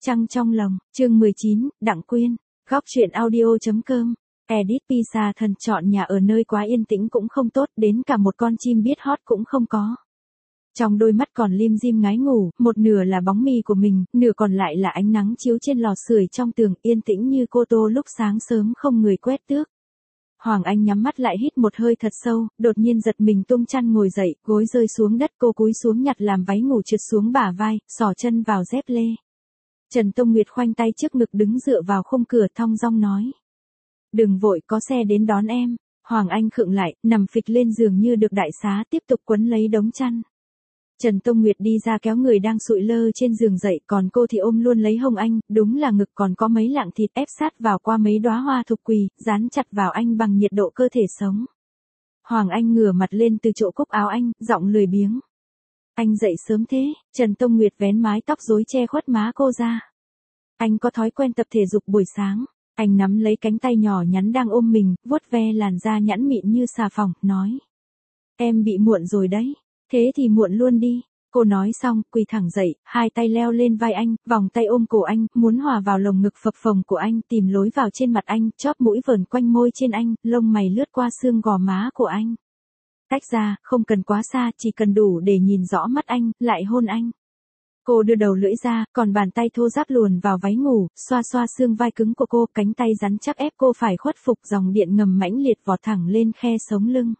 Trăng trong lòng, chương 19, Đặng Quyên, góc truyện audio.com. Edit Pizza thần chọn nhà ở nơi quá yên tĩnh cũng không tốt, đến cả một con chim biết hót cũng không có. Trong đôi mắt còn lim dim ngái ngủ, một nửa là bóng mì của mình, nửa còn lại là ánh nắng chiếu trên lò sưởi trong tường, yên tĩnh như Cô Tô lúc sáng sớm không người quét tước. Hoàng Anh nhắm mắt lại hít một hơi thật sâu, đột nhiên giật mình tung chăn ngồi dậy, gối rơi xuống đất, cô cúi xuống nhặt làm váy ngủ trượt xuống bả vai, xỏ chân vào dép lê. Trần Tông Nguyệt khoanh tay trước ngực đứng dựa vào khung cửa thong dong nói. Đừng vội, có xe đến đón em. Hoàng Anh khựng lại, nằm phịch lên giường như được đại xá, tiếp tục quấn lấy đống chăn. Trần Tông Nguyệt đi ra kéo người đang sụi lơ trên giường dậy, còn cô thì ôm luôn lấy hông anh, đúng là ngực còn có mấy lạng thịt ép sát vào qua mấy đóa hoa thục quỳ, dán chặt vào anh bằng nhiệt độ cơ thể sống. Hoàng Anh ngửa mặt lên từ chỗ cúc áo anh, giọng lười biếng. Anh dậy sớm thế. Trần Tông Nguyệt vén mái tóc rối che khuất má cô ra. Anh có thói quen tập thể dục buổi sáng. Anh nắm lấy cánh tay nhỏ nhắn đang ôm mình, vuốt ve làn da nhẵn mịn như xà phòng, nói. Em bị muộn rồi đấy. Thế thì muộn luôn đi. Cô nói xong, quỳ thẳng dậy, hai tay leo lên vai anh, vòng tay ôm cổ anh, muốn hòa vào lồng ngực phập phồng của anh, tìm lối vào trên mặt anh, chóp mũi vờn quanh môi trên anh, lông mày lướt qua xương gò má của anh. Tách ra, không cần quá xa, chỉ cần đủ để nhìn rõ mắt anh, lại hôn anh. Cô đưa đầu lưỡi ra, còn bàn tay thô ráp luồn vào váy ngủ, xoa xoa xương vai cứng của cô, cánh tay rắn chắc ép cô phải khuất phục, dòng điện ngầm mãnh liệt vọt thẳng lên khe sống lưng.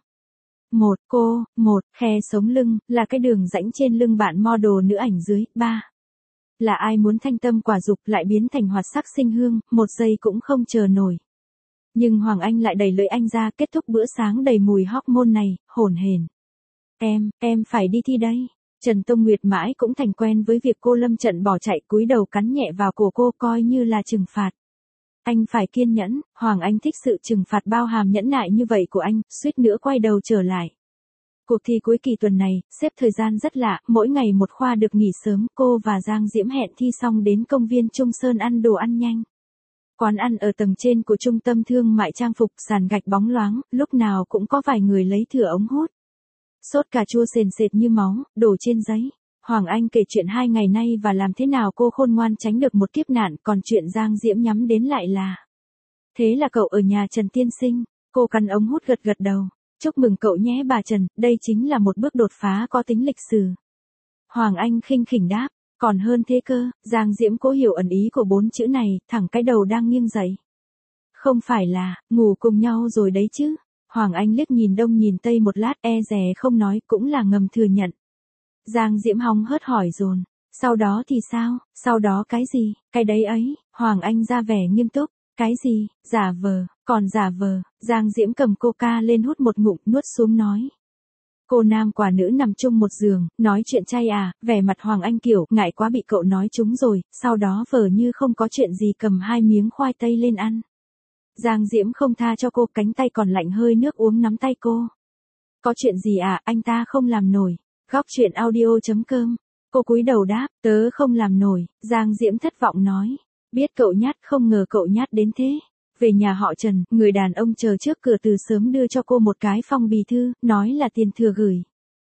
Khe sống lưng, là cái đường rãnh trên lưng bạn model nữ ảnh dưới, 3. Là ai muốn thanh tâm quả dục lại biến thành hoạt sắc sinh hương, một giây cũng không chờ nổi. Nhưng Hoàng Anh lại đẩy lưỡi anh ra, kết thúc bữa sáng đầy mùi hormone này, hổn hển. Em phải đi thi đây. Trần Tông Nguyệt mãi cũng thành quen với việc cô lâm trận bỏ chạy, cúi đầu cắn nhẹ vào cổ cô coi như là trừng phạt. Anh phải kiên nhẫn, Hoàng Anh thích sự trừng phạt bao hàm nhẫn nại như vậy của anh, suýt nữa quay đầu trở lại. Cuộc thi cuối kỳ tuần này, xếp thời gian rất lạ, mỗi ngày một khoa được nghỉ sớm, cô và Giang Diễm hẹn thi xong đến công viên Trung Sơn ăn đồ ăn nhanh. Quán ăn ở tầng trên của trung tâm thương mại trang phục, sàn gạch bóng loáng, lúc nào cũng có vài người lấy thìa ống hút. Sốt cà chua sền sệt như máu, đổ trên giấy. Hoàng Anh kể chuyện 2 ngày nay và làm thế nào cô khôn ngoan tránh được một kiếp nạn, còn chuyện Giang Diễm nhắm đến lại là. Thế là cậu ở nhà Trần tiên sinh, cô cắn ống hút gật gật đầu. Chúc mừng cậu nhé bà Trần, đây chính là một bước đột phá có tính lịch sử. Hoàng Anh khinh khỉnh đáp, còn hơn thế cơ. Giang Diễm cố hiểu ẩn ý của 4 chữ này, thẳng cái đầu đang nghiêng dậy. Không phải là, ngủ cùng nhau rồi đấy chứ. Hoàng Anh liếc nhìn đông nhìn tây một lát, e dè không nói, cũng là ngầm thừa nhận. Giang Diễm hóng hớt hỏi dồn, sau đó thì sao, sau đó cái gì, cái đấy ấy. Hoàng Anh ra vẻ nghiêm túc, cái gì, giả vờ, còn giả vờ. Giang Diễm cầm coca lên hút một ngụm, nuốt xuống nói. Cô nam quả nữ nằm chung một giường, nói chuyện chay à, vẻ mặt Hoàng Anh kiểu, ngại quá bị cậu nói trúng rồi, sau đó vờ như không có chuyện gì cầm 2 miếng khoai tây lên ăn. Giang Diễm không tha cho cô, cánh tay còn lạnh hơi nước uống nắm tay cô. Có chuyện gì à, anh ta không làm nổi. Góc truyện audio.com. Cô cúi đầu đáp, tớ không làm nổi. Giang Diễm thất vọng nói. Biết cậu nhát, không ngờ cậu nhát đến thế. Về nhà họ Trần, người đàn ông chờ trước cửa từ sớm đưa cho cô một cái phong bì thư, nói là tiền thừa gửi.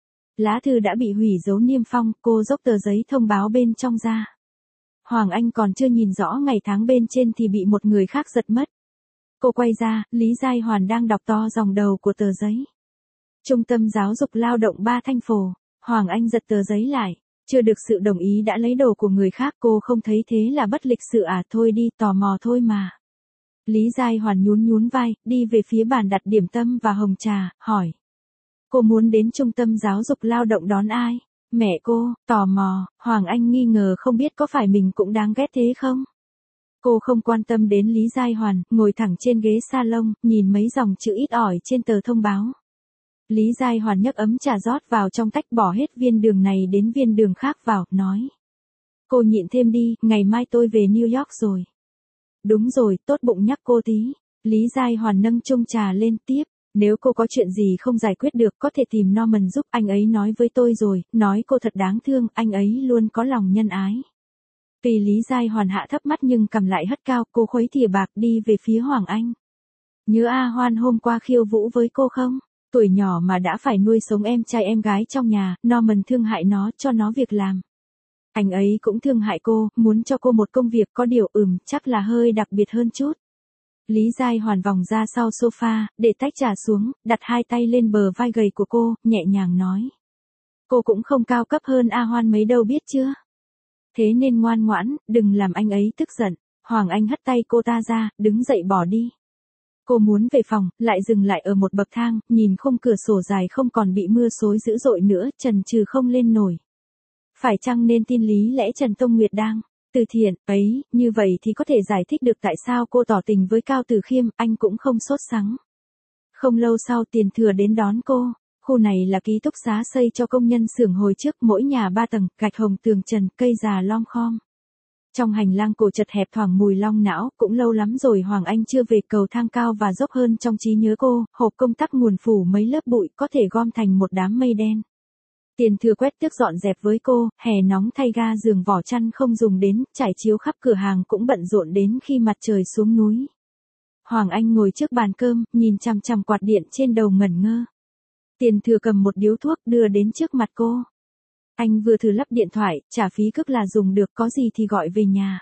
Lá thư đã bị hủy dấu niêm phong, cô dốc tờ giấy thông báo bên trong ra. Hoàng Anh còn chưa nhìn rõ ngày tháng bên trên thì bị một người khác giật mất. Cô quay ra, Lý Giai Hoàn đang đọc to dòng đầu của tờ giấy. Trung tâm giáo dục lao động 3 Thanh Phổ. Hoàng Anh giật tờ giấy lại. Chưa được sự đồng ý đã lấy đồ của người khác, cô không thấy thế là bất lịch sự à, thôi đi, tò mò thôi mà. Lý Giai Hoàn nhún vai, đi về phía bàn đặt điểm tâm và hồng trà, hỏi. Cô muốn đến trung tâm giáo dục lao động đón ai? Mẹ cô, tò mò. Hoàng Anh nghi ngờ không biết có phải mình cũng đáng ghét thế không? Cô không quan tâm đến Lý Giai Hoàn, ngồi thẳng trên ghế salon, nhìn mấy dòng chữ ít ỏi trên tờ thông báo. Lý Giai Hoàn nhấc ấm trà rót vào trong tách, bỏ hết viên đường này đến viên đường khác vào, nói. Cô nhịn thêm đi, ngày mai tôi về New York rồi. Đúng rồi, tốt bụng nhắc cô tí. Lý Giai Hoàn nâng chung trà lên tiếp. Nếu cô có chuyện gì không giải quyết được có thể tìm Norman giúp, anh ấy nói với tôi rồi, nói cô thật đáng thương, anh ấy luôn có lòng nhân ái. Vì Lý Giai Hoàn hạ thấp mắt nhưng cầm lại hất cao, cô khuấy thìa bạc đi về phía Hoàng Anh. Nhớ A Hoan hôm qua khiêu vũ với cô không? Tuổi nhỏ mà đã phải nuôi sống em trai em gái trong nhà, Norman thương hại nó, cho nó việc làm. Anh ấy cũng thương hại cô, muốn cho cô một công việc, có điều chắc là hơi đặc biệt hơn chút. Lý Giai Hoàn vòng ra sau sofa, để tách trà xuống, đặt hai tay lên bờ vai gầy của cô, nhẹ nhàng nói. Cô cũng không cao cấp hơn A Hoan mấy đâu biết chưa? Thế nên ngoan ngoãn, đừng làm anh ấy tức giận. Hoàng Anh hất tay cô ta ra, đứng dậy bỏ đi. Cô muốn về phòng, lại dừng lại ở một bậc thang, nhìn khung cửa sổ dài không còn bị mưa xối dữ dội nữa, chần chừ không lên nổi. Phải chăng nên tin lý lẽ Trần Tông Nguyệt đang từ thiện ấy, như vậy thì có thể giải thích được tại sao cô tỏ tình với Cao Tử Khiêm, anh cũng không sốt sắng. Không lâu sau Tiền Thừa đến đón cô. Khu này là ký túc xá xây cho công nhân xưởng hồi trước, mỗi nhà 3 tầng, gạch hồng tường trần, cây già lom khom. Trong hành lang cổ chật hẹp thoảng mùi long não, cũng lâu lắm rồi Hoàng Anh chưa về, cầu thang cao và dốc hơn trong trí nhớ cô, hộp công tắc nguồn phủ mấy lớp bụi có thể gom thành một đám mây đen. Tiền Thừa quét tước dọn dẹp với cô, hè nóng thay ga giường vỏ chăn không dùng đến, trải chiếu khắp cửa hàng cũng bận rộn đến khi mặt trời xuống núi. Hoàng Anh ngồi trước bàn cơm, nhìn chằm chằm quạt điện trên đầu ngẩn ngơ. Tiền Thừa cầm một điếu thuốc đưa đến trước mặt cô. Anh vừa thử lắp điện thoại, trả phí cước là dùng được, có gì thì gọi về nhà.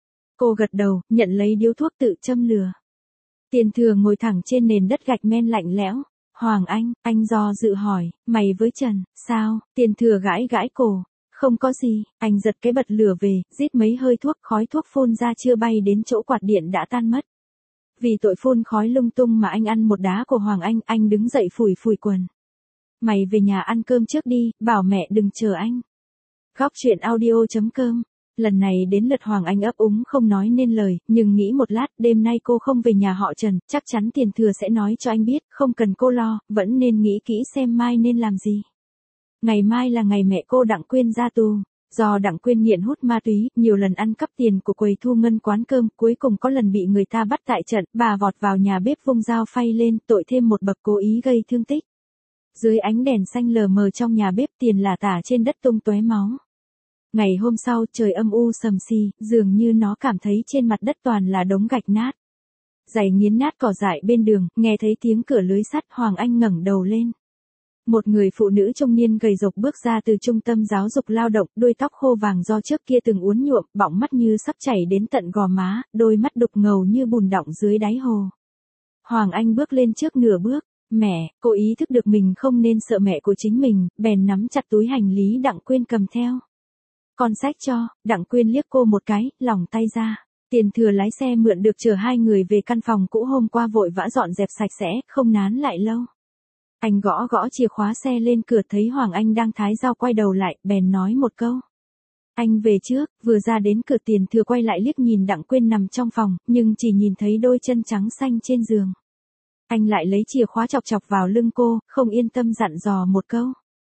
Cô gật đầu, nhận lấy điếu thuốc tự châm lửa. Tiền Thừa ngồi thẳng trên nền đất gạch men lạnh lẽo. Hoàng anh do dự hỏi, mày với Trần, sao? Tiền Thừa gãi gãi cổ. Không có gì, anh giật cái bật lửa về, rít mấy hơi thuốc, khói thuốc phun ra chưa bay đến chỗ quạt điện đã tan mất. Vì tội phun khói lung tung mà anh ăn một đá của Hoàng Anh đứng dậy phủi phủi quần. Mày về nhà ăn cơm trước đi, bảo mẹ đừng chờ anh. Góc truyện audio.com. Lần này đến lượt Hoàng Anh ấp úng không nói nên lời, nhưng nghĩ một lát, đêm nay cô không về nhà họ Trần, chắc chắn Tiền Thừa sẽ nói cho anh biết, không cần cô lo, vẫn nên nghĩ kỹ xem mai nên làm gì. Ngày mai là ngày mẹ cô Đặng Quyên ra tù. Do Đặng Quyên nghiện hút ma túy, nhiều lần ăn cắp tiền của quầy thu ngân quán cơm, cuối cùng có lần bị người ta bắt tại trận, bà vọt vào nhà bếp vung dao phay lên, tội thêm một bậc cố ý gây thương tích. Dưới ánh đèn xanh lờ mờ trong nhà bếp, tiền lả tả trên đất tung tóe máu. Ngày hôm sau trời âm u sầm xì, dường như nó cảm thấy trên mặt đất toàn là đống gạch nát. Giày nghiến nát cỏ dại bên đường, nghe thấy tiếng cửa lưới sắt, Hoàng Anh ngẩng đầu lên. Một người phụ nữ trung niên gầy rộc bước ra từ trung tâm giáo dục lao động, đuôi tóc khô vàng do trước kia từng uốn nhuộm, bọng mắt như sắp chảy đến tận gò má, đôi mắt đục ngầu như bùn đọng dưới đáy hồ. Hoàng Anh bước lên trước nửa bước. Mẹ, cô ý thức được mình không nên sợ mẹ của chính mình, bèn nắm chặt túi hành lý Đặng Quyên cầm theo. Con xách cho. Đặng Quyên liếc cô một cái, lỏng tay ra. Tiền Thừa lái xe mượn được chở hai người về căn phòng cũ hôm qua, vội vã dọn dẹp sạch sẽ, không nán lại lâu. Anh gõ gõ chìa khóa xe lên cửa, thấy Hoàng Anh đang thái rau, quay đầu lại, bèn nói một câu. Anh về trước. Vừa ra đến cửa, Tiền Thừa quay lại liếc nhìn Đặng Quyên nằm trong phòng, nhưng chỉ nhìn thấy đôi chân trắng xanh trên giường. Anh lại lấy chìa khóa chọc chọc vào lưng cô, không yên tâm dặn dò một câu.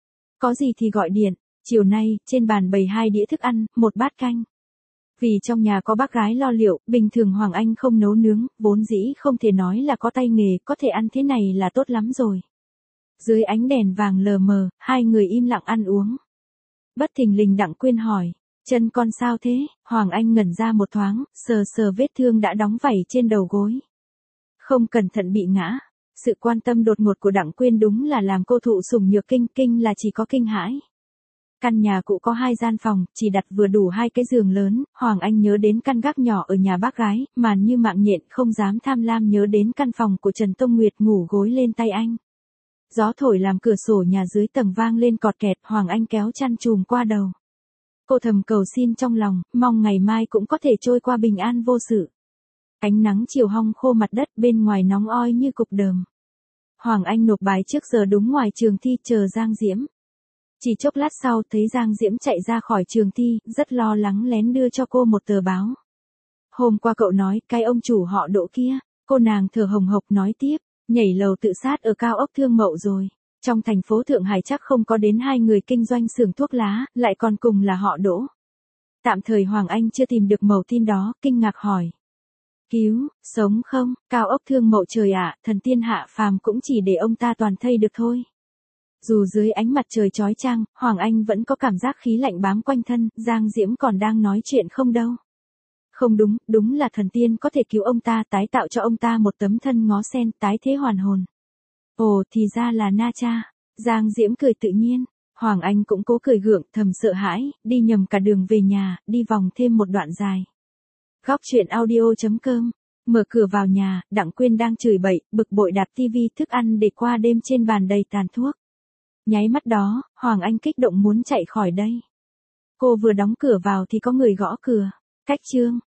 Có gì thì gọi điện. Chiều nay, trên bàn bày 2 đĩa thức ăn, 1 bát canh. Vì trong nhà có bác gái lo liệu, bình thường Hoàng Anh không nấu nướng, vốn dĩ không thể nói là có tay nghề, có thể ăn thế này là tốt lắm rồi. Dưới ánh đèn vàng lờ mờ, hai người im lặng ăn uống. Bất thình lình Đặng Quyên hỏi, chân con sao thế? Hoàng Anh ngẩn ra một thoáng, sờ sờ vết thương đã đóng vảy trên đầu gối. Không cẩn thận bị ngã. Sự quan tâm đột ngột của Đặng Quyên đúng là làm cô thụ sủng nhược kinh là chỉ có kinh hãi. Căn nhà cũ có 2 gian phòng, chỉ đặt vừa đủ 2 cái giường lớn. Hoàng Anh nhớ đến căn gác nhỏ ở nhà bác gái, màn như mạng nhện, không dám tham lam nhớ đến căn phòng của Trần Tông Nguyệt ngủ gối lên tay anh. Gió thổi làm cửa sổ nhà dưới tầng vang lên cọt kẹt, Hoàng Anh kéo chăn chùm qua đầu. Cô thầm cầu xin trong lòng, mong ngày mai cũng có thể trôi qua bình an vô sự. Ánh nắng chiều hong khô mặt đất, bên ngoài nóng oi như cục đờm. Hoàng Anh nộp bài trước giờ đúng ngoài trường thi, chờ Giang Diễm. Chỉ chốc lát sau thấy Giang Diễm chạy ra khỏi trường thi, rất lo lắng lén đưa cho cô một tờ báo. Hôm qua cậu nói, cái ông chủ họ Đỗ kia. Cô nàng thở hồng hộc nói tiếp, nhảy lầu tự sát ở cao ốc Thương Mậu rồi. Trong thành phố Thượng Hải chắc không có đến 2 người kinh doanh xưởng thuốc lá, lại còn cùng là họ Đỗ. Tạm thời Hoàng Anh chưa tìm được mẩu tin đó, kinh ngạc hỏi. Cứu, sống không? Cao ốc Thương Mậu trời ạ, thần tiên hạ phàm cũng chỉ để ông ta toàn thây được thôi. Dù dưới ánh mặt trời chói chang, Hoàng Anh vẫn có cảm giác khí lạnh bám quanh thân, Giang Diễm còn đang nói chuyện không đâu. Không đúng, đúng là thần tiên có thể cứu ông ta, tái tạo cho ông ta một tấm thân ngó sen, tái thế hoàn hồn. Ồ, thì ra là Na Cha. Giang Diễm cười tự nhiên. Hoàng Anh cũng cố cười gượng, thầm sợ hãi, đi nhầm cả đường về nhà, đi vòng thêm một đoạn dài. Góc truyện audio.com. Mở cửa vào nhà, Đặng Quyên đang chửi bậy, bực bội đặt tivi thức ăn để qua đêm trên bàn đầy tàn thuốc. Nháy mắt đó, Hoàng Anh kích động muốn chạy khỏi đây. Cô vừa đóng cửa vào thì có người gõ cửa. Cách Trương.